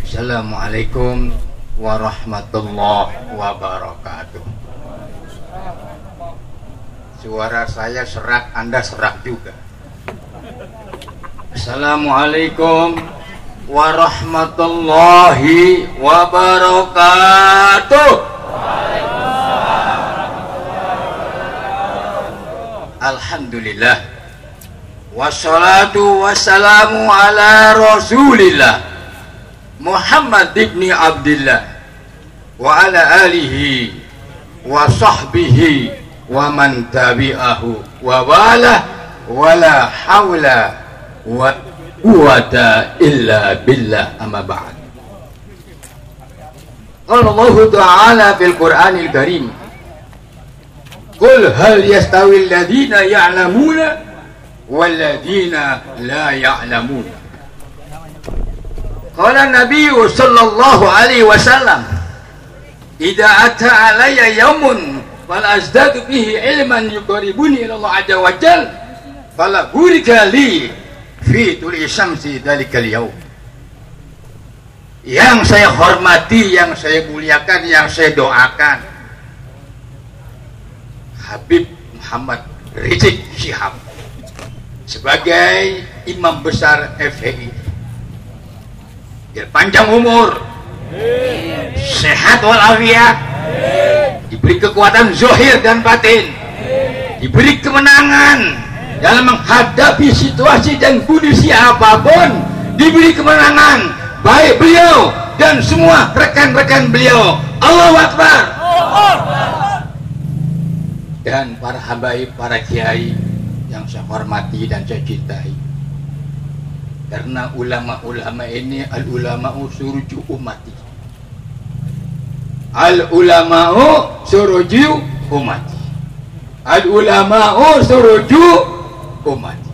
Assalamualaikum warahmatullahi wabarakatuh. Suara saya serak, Anda serak juga. Assalamualaikum warahmatullahi wabarakatuh. Alhamdulillah. Wassalatu wassalamu ala Rasulillah Muhammad ibn Abdillah wa ala alihi wa sahbihi wa man tabi'ahu wa wala hawla wa quwwata illa billah, amma ba'd. Qala Allah Ta'ala fil Qur'anil Karim, qul hal yastawi alladhina ya'lamuna wal ladhina la ya'lamuna. Qala Nabi sallallahu alaihi wasallam, idza ata alayya yaumun fal azdadu bihi ilman yuqarribuni ila Allah azza wa jalla fala burika li fi tuli syamsi dalikal yaum. Yang saya hormati, yang saya muliakan, yang saya doakan, Habib Muhammad Rizik Syihab sebagai imam besar FPI, biar panjang umur, sehat walafiat, diberi kekuatan zahir dan batin, diberi kemenangan dalam menghadapi situasi dan kondisi apapun, diberi kemenangan baik beliau dan semua rekan-rekan beliau. Allahu Akbar. Dan para habaib, para kiai yang saya hormati dan saya cintai, karena ulama-ulama ini al-ulama'u suruju ummati, al-ulama'u suruju ummati, al-ulama'u suruju ummati.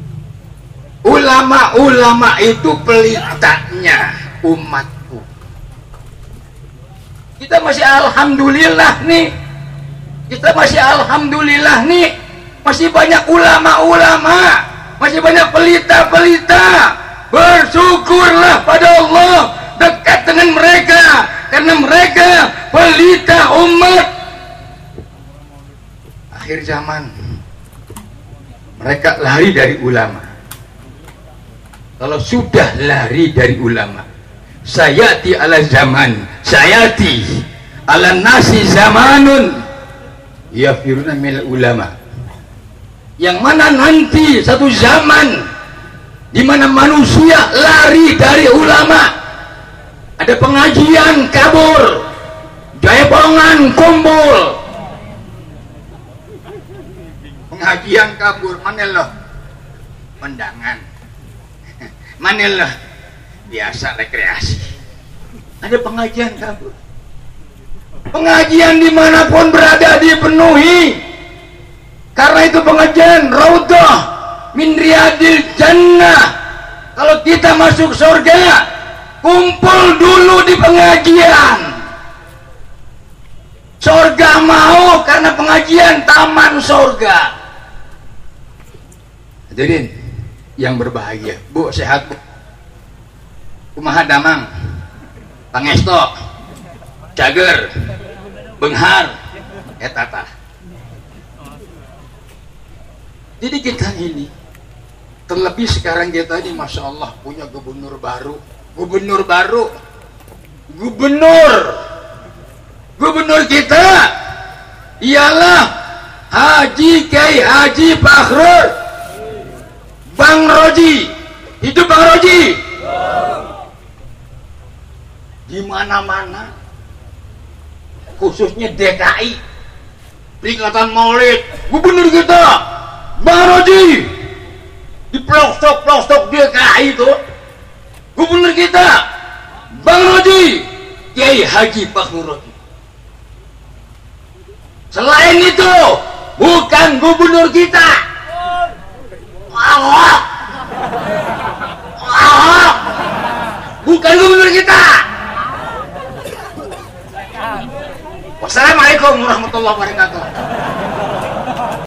Ulama-ulama itu pelitanya umatku. Kita masih alhamdulillah nih, masih banyak ulama-ulama, masih banyak pelita-pelita. Bersyukurlah pada Allah, dekat dengan mereka, karena mereka pelita umat. Akhir zaman mereka lari dari ulama. Kalau sudah lari dari ulama, sayati ala zaman, sayati ala nasi zamanun yafiruna minal ulama, yang mana nanti satu zaman di mana manusia lari dari ulama. Ada pengajian kabur, jaipongan kumpul, pengajian kabur, mana loh undangan, mana loh biasa rekreasi. Ada pengajian kabur, pengajian dimanapun berada dipenuhi. Karena itu pengajian raudhah min riyadil jannah. Kalau kita masuk surga, kumpul dulu di pengajian. Surga mau karena pengajian, taman surga. Hadirin yang berbahagia, Bu, sehat Bu? Kumaha damang, pangesto, cager, benghar, etata. Jadi kita ini, terlebih sekarang kita ini Masya Allah punya gubernur baru. Gubernur kita ialah Haji Kiai Haji Fakhrur Bang Roji. Hidup Bang Roji. Di mana-mana, khususnya DKI, peringatan Maulid, gubernur kita Bang Roji. Di pelosok-pelosok DKI itu gubernur kita Bang Roji, Kiai Haji Fakhrur Roji. Selain itu bukan gubernur kita. Allah, bukan gubernur kita. Wassalamualaikum warahmatullahi wabarakatuh.